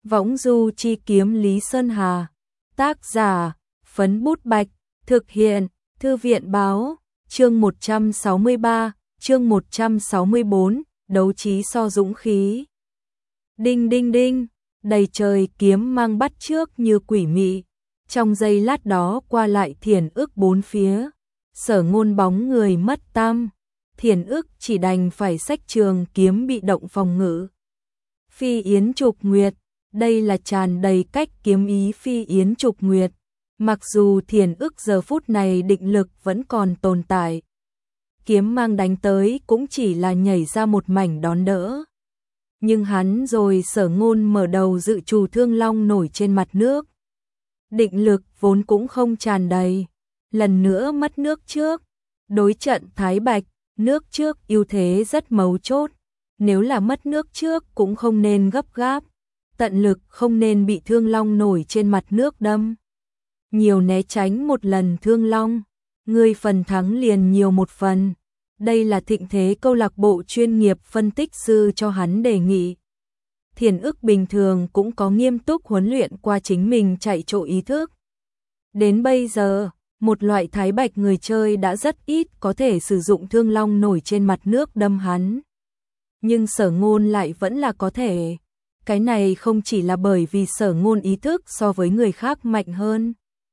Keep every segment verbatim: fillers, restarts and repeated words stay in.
Võng du chi kiếm Lý Sơn Hà. Tác giả, Phấn Bút Bạch. Thực hiện, Thư viện Báo. Chương một trăm sáu mươi ba, chương một trăm sáu mươi bốn, đấu trí so dũng khí. Đinh đinh đinh, đầy trời kiếm mang bắt trước như quỷ mị. Trong giây lát đó qua lại thiền ức bốn phía. Sở Ngôn bóng người mất tăm. Thiền ức chỉ đành phải xách trường kiếm bị động phòng ngự. Phi yến trục nguyệt, đây là tràn đầy cách kiếm ý phi yến trục nguyệt. Mặc dù thiền ức giờ phút này định lực vẫn còn tồn tại. Kiếm mang đánh tới cũng chỉ là nhảy ra một mảnh đón đỡ. Nhưng hắn rồi Sở Ngôn mở đầu dự trù thương long nổi trên mặt nước. Định lực vốn cũng không tràn đầy. Lần nữa mất nước trước. Đối trận Thái Bạch, nước trước ưu thế rất mấu chốt. Nếu là mất nước trước cũng không nên gấp gáp. Tận lực không nên bị thương long nổi trên mặt nước đâm. Nhiều né tránh một lần thương long, người phần thắng liền nhiều một phần. Đây là thịnh thế câu lạc bộ chuyên nghiệp phân tích sư cho hắn đề nghị. Thiền ức bình thường cũng có nghiêm túc huấn luyện qua chính mình chạy trội ý thức. Đến bây giờ, một loại Thái Bạch người chơi đã rất ít có thể sử dụng thương long nổi trên mặt nước đâm hắn. Nhưng Sở Ngôn lại vẫn là có thể. Cái này không chỉ là bởi vì Sở Ngôn ý thức so với người khác mạnh hơn.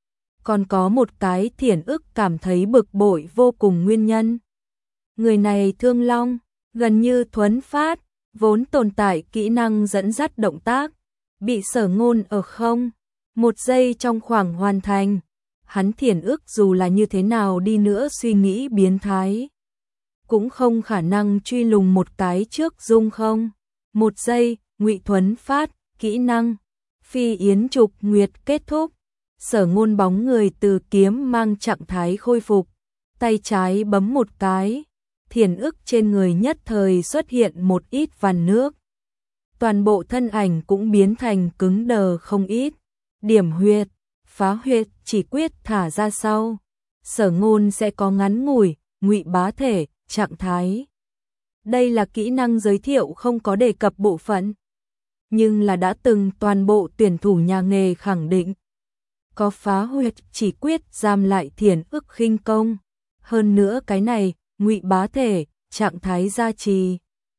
Còn có một cái thiền ức cảm thấy bực bội vô cùng nguyên nhân. Người này thương long, gần như thuấn phát, vốn tồn tại kỹ năng dẫn dắt động tác, bị Sở Ngôn ở không, một giây trong khoảng hoàn thành. Hắn thiền ức dù là như thế nào đi nữa suy nghĩ biến thái, cũng không khả năng truy lùng một cái trước dung không. Một giây, ngụy thuấn phát, kỹ năng, phi yến trục nguyệt kết thúc. Sở Ngôn bóng người từ kiếm mang trạng thái khôi phục, tay trái bấm một cái, thiền ức trên người nhất thời xuất hiện một ít vằn nước. Toàn bộ thân ảnh cũng biến thành cứng đờ không ít. Điểm huyệt, phá huyệt chỉ quyết thả ra sau. Sở Ngôn sẽ có ngắn ngủi, ngụy bá thể, trạng thái. Đây là kỹ năng giới thiệu không có đề cập bộ phận, nhưng là đã từng toàn bộ tuyển thủ nhà nghề khẳng định. Có phá huyệt chỉ quyết giam lại thiền ức khinh công. Hơn nữa cái này, ngụy bá thể, trạng thái gia trì.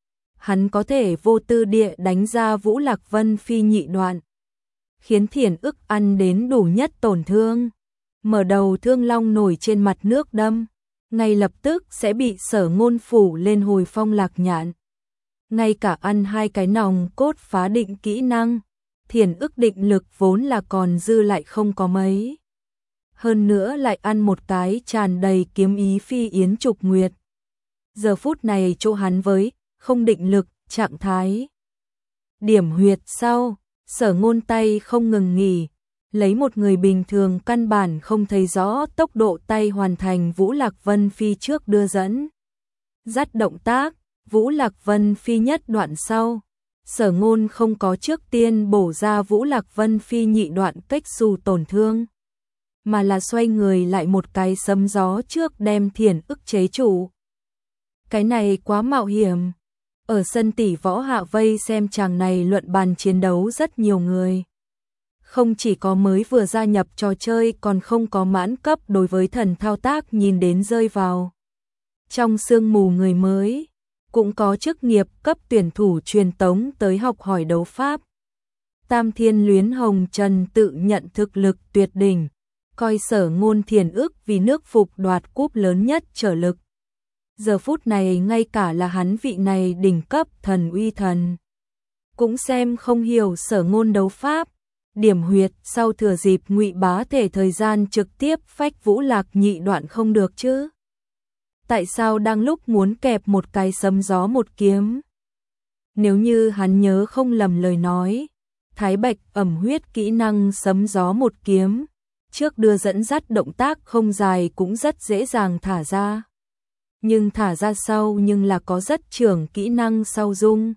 Hắn có thể vô tư địa đánh ra Vũ Lạc Vân phi nhị đoạn, khiến thiền ức ăn đến đủ nhất tổn thương. Mở đầu thương long nổi trên mặt nước đâm, ngay lập tức sẽ bị Sở Ngôn phủ lên hồi phong lạc nhạn. Ngay cả ăn hai cái nòng cốt phá định kỹ năng, thiền ức định lực vốn là còn dư lại không có mấy. Hơn nữa lại ăn một cái tràn đầy kiếm ý phi yến trục nguyệt. Giờ phút này chỗ hắn với, không định lực, trạng thái. Điểm huyệt sau, Sở Ngôn tay không ngừng nghỉ, lấy một người bình thường căn bản không thấy rõ tốc độ tay hoàn thành Vũ Lạc Vân phi trước đưa dẫn. Dắt động tác, Vũ Lạc Vân phi nhất đoạn sau. Sở Ngôn không có trước tiên bổ ra Vũ Lạc Vân phi nhị đoạn cách xù tổn thương, mà là xoay người lại một cái sấm gió trước đem thiền ức chế trụ. Cái này quá mạo hiểm. Ở sân tỷ võ hạ vây xem chàng này luận bàn chiến đấu rất nhiều người. Không chỉ có mới vừa gia nhập trò chơi còn không có mãn cấp đối với thần thao tác nhìn đến rơi vào trong sương mù người mới. Cũng có chức nghiệp cấp tuyển thủ truyền tống tới học hỏi đấu pháp. Tam Thiên Luyến Hồng Trần tự nhận thực lực tuyệt đỉnh, coi Sở Ngôn thiền ức vì nước phục đoạt cúp lớn nhất trở lực. Giờ phút này ngay cả là hắn vị này đỉnh cấp thần uy thần cũng xem không hiểu Sở Ngôn đấu pháp. Điểm huyệt sau thừa dịp ngụy bá thể thời gian trực tiếp phách Vũ Lạc nhị đoạn không được chứ. Tại sao đang lúc muốn kẹp một cái sấm gió một kiếm? Nếu như hắn nhớ không lầm lời nói, Thái Bạch ẩm huyết kỹ năng sấm gió một kiếm, trước đưa dẫn dắt động tác không dài cũng rất dễ dàng thả ra. Nhưng thả ra sau nhưng là có rất trưởng kỹ năng sau dung.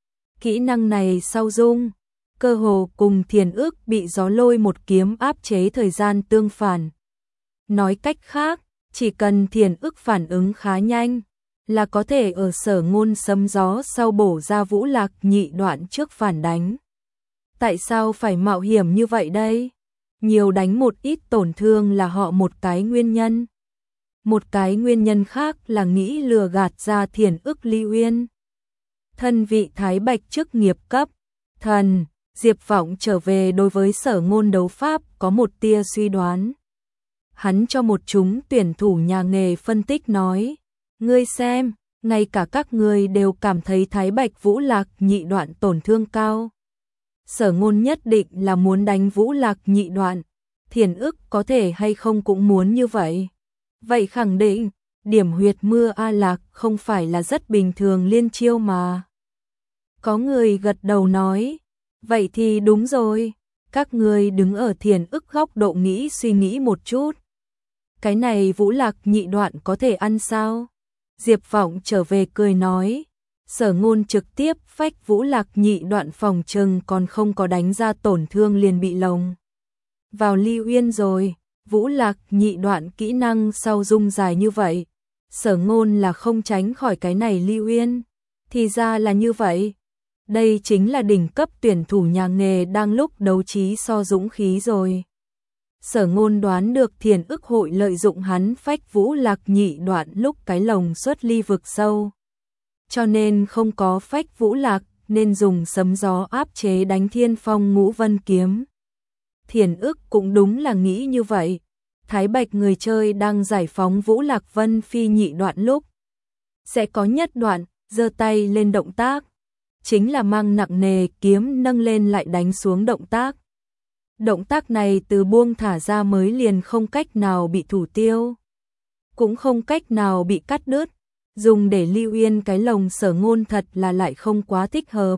Kỹ năng này sau dung, cơ hồ cùng thiền ức bị gió lôi một kiếm áp chế thời gian tương phản. Nói cách khác, chỉ cần thiền ức phản ứng khá nhanh, là có thể ở Sở Ngôn sấm gió sau bổ ra Vũ Lạc nhị đoạn trước phản đánh. Tại sao phải mạo hiểm như vậy đây? Nhiều đánh một ít tổn thương là họ một cái nguyên nhân. Một cái nguyên nhân khác là nghĩ lừa gạt ra Thiền Ức Ly Uyên. Thân vị Thái Bạch chức nghiệp cấp thần, Diệp Vọng trở về đối với Sở Ngôn đấu pháp có một tia suy đoán. Hắn cho một chúng tuyển thủ nhà nghề phân tích nói, ngươi xem, ngay cả các ngươi đều cảm thấy Thái Bạch Vũ Lạc nhị đoạn tổn thương cao. Sở Ngôn nhất định là muốn đánh Vũ Lạc nhị đoạn, Thiền Ức có thể hay không cũng muốn như vậy. Vậy khẳng định, điểm huyệt mưa A Lạc không phải là rất bình thường liên chiêu mà. Có người gật đầu nói, vậy thì đúng rồi, các ngươi đứng ở Thiền Ức góc độ nghĩ suy nghĩ một chút. Cái này Vũ Lạc nhị đoạn có thể ăn sao? Diệp Vọng trở về cười nói, Sở Ngôn trực tiếp phách Vũ Lạc nhị đoạn phòng trừng còn không có đánh ra tổn thương liền bị lồng vào Ly Uyên rồi. Vũ Lạc nhị đoạn kỹ năng sau dung dài như vậy, Sở Ngôn là không tránh khỏi cái này Ly Uyên. Thì ra là như vậy. Đây chính là đỉnh cấp tuyển thủ nhà nghề đang lúc đấu trí so dũng khí rồi. Sở Ngôn đoán được Thiền Ức hội lợi dụng hắn phách Vũ Lạc nhị đoạn lúc cái lồng xuất ly vực sâu. Cho nên không có phách Vũ Lạc, nên dùng sấm gió áp chế đánh Thiên Phong Ngũ Vân kiếm. Thiền Ức cũng đúng là nghĩ như vậy. Thái Bạch người chơi đang giải phóng Vũ Lạc Vân Phi nhị đoạn lúc sẽ có nhất đoạn, giơ tay lên động tác. Chính là mang nặng nề kiếm nâng lên lại đánh xuống động tác. Động tác này từ buông thả ra mới liền không cách nào bị thủ tiêu. Cũng không cách nào bị cắt đứt. Dùng để Ly Uyên cái lồng Sở Ngôn thật là lại không quá thích hợp.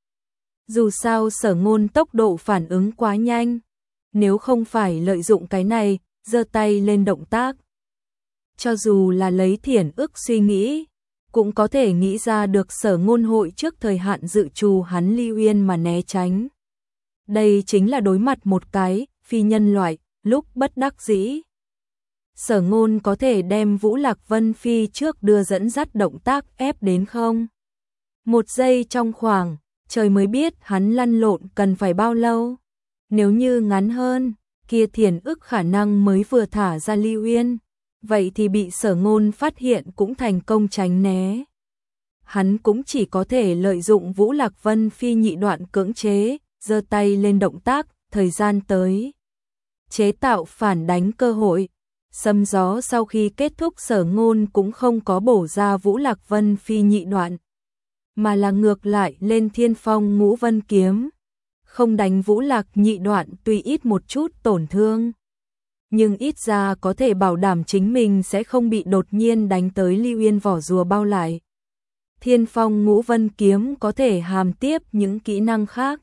Dù sao Sở Ngôn tốc độ phản ứng quá nhanh. Nếu không phải lợi dụng cái này, giơ tay lên động tác. Cho dù là lấy Thiền Ức suy nghĩ, cũng có thể nghĩ ra được Sở Ngôn hội trước thời hạn dự trù hắn Ly Uyên mà né tránh. Đây chính là đối mặt một cái phi nhân loại, lúc bất đắc dĩ. Sở Ngôn có thể đem Vũ Lạc Vân Phi trước đưa dẫn dắt động tác ép đến không? Một giây trong khoảng, trời mới biết hắn lăn lộn cần phải bao lâu. Nếu như ngắn hơn, kia Thiền Ức khả năng mới vừa thả ra Ly Uyên, vậy thì bị Sở Ngôn phát hiện cũng thành công tránh né. Hắn cũng chỉ có thể lợi dụng Vũ Lạc Vân Phi nhị đoạn cưỡng chế, giơ tay lên động tác, thời gian tới. Chế tạo phản đánh cơ hội. Sấm gió sau khi kết thúc Sở Ngôn cũng không có bổ ra Vũ Lạc Vân Phi nhị đoạn, mà là ngược lại lên Thiên Phong Ngũ Vân kiếm. Không đánh Vũ Lạc nhị đoạn tuy ít một chút tổn thương, nhưng ít ra có thể bảo đảm chính mình sẽ không bị đột nhiên đánh tới Ly Uyên vỏ rùa bao lại. Thiên Phong Ngũ Vân kiếm có thể hàm tiếp những kỹ năng khác.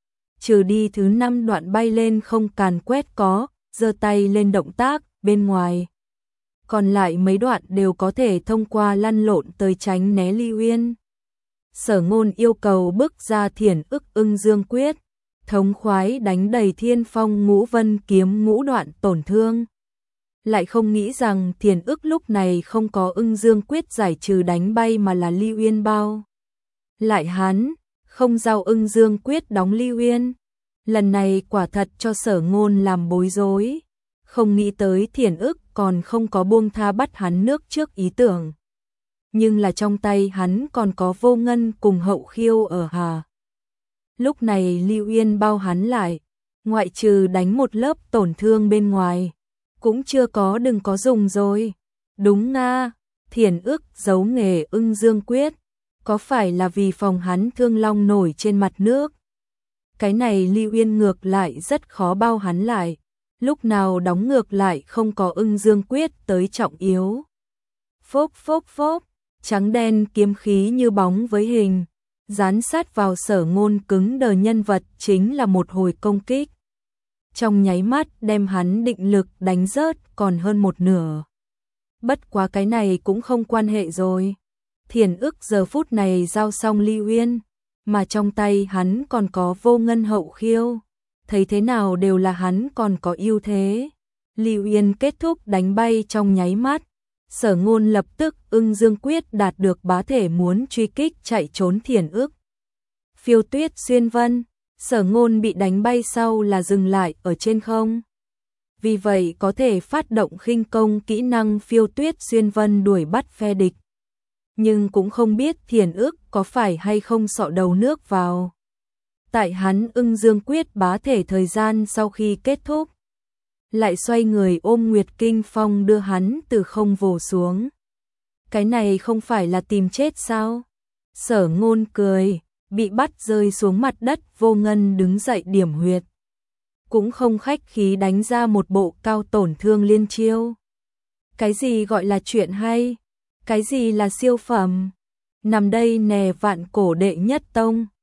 Trừ đi thứ năm đoạn bay lên không càn quét có, giơ tay lên động tác, bên ngoài. Còn lại mấy đoạn đều có thể thông qua lăn lộn tới tránh né Ly Uyên. Sở Ngôn yêu cầu bước ra Thiền Ức Ưng Dương Quyết, thống khoái đánh đầy Thiên Phong Ngũ Vân kiếm ngũ đoạn tổn thương. Lại không nghĩ rằng Thiền Ức lúc này không có Ưng Dương Quyết giải trừ đánh bay mà là Ly Uyên bao. Lại hắn, không giao Ưng Dương Quyết đóng Ly Uyên. Lần này quả thật cho Sở Ngôn làm bối rối. Không nghĩ tới Thiền Ức còn không có buông tha bắt hắn nước trước ý tưởng. Nhưng là trong tay hắn còn có Vô Ngân cùng Hậu Khiêu ở hà. Lúc này Ly Uyên bao hắn lại, ngoại trừ đánh một lớp tổn thương bên ngoài, cũng chưa có đừng có dùng rồi. Đúng nga, Thiền Ức giấu nghề Ưng Dương Quyết, có phải là vì phòng hắn thương long nổi trên mặt nước? Cái này Ly Uyên ngược lại rất khó bao hắn lại, lúc nào đóng ngược lại không có Ưng Dương Quyết tới trọng yếu. Phốp phốp phốp, trắng đen kiếm khí như bóng với hình, dán sát vào Sở Ngôn cứng đờ nhân vật chính là một hồi công kích. Trong nháy mắt đem hắn định lực đánh rớt còn hơn một nửa. Bất quá cái này cũng không quan hệ rồi. Thiền Ức giờ phút này giao xong Ly Uyên, mà trong tay hắn còn có Vô Ngân Hậu Khiêu. Thấy thế nào đều là hắn còn có ưu thế. Ly Uyên kết thúc đánh bay trong nháy mắt. Sở Ngôn lập tức Ưng Dương Quyết đạt được bá thể muốn truy kích chạy trốn Thiền Ức. Phiêu tuyết xuyên vân, Sở Ngôn bị đánh bay sau là dừng lại ở trên không. Vì vậy có thể phát động khinh công kỹ năng phiêu tuyết xuyên vân đuổi bắt phe địch. Nhưng cũng không biết Thiền Ức có phải hay không sọ đầu nước vào. Tại hắn ưng dương quyết bá thể thời gian sau khi kết thúc, lại xoay người ôm Nguyệt Kinh Phong đưa hắn từ không vồ xuống. Cái này không phải là tìm chết sao? Sở Ngôn cười, bị bắt rơi xuống mặt đất, Vô Ngân đứng dậy điểm huyệt. Cũng không khách khí đánh ra một bộ cao tổn thương liên chiêu. Cái gì gọi là chuyện hay? Cái gì là siêu phẩm? Nằm đây nè vạn cổ đệ nhất tông.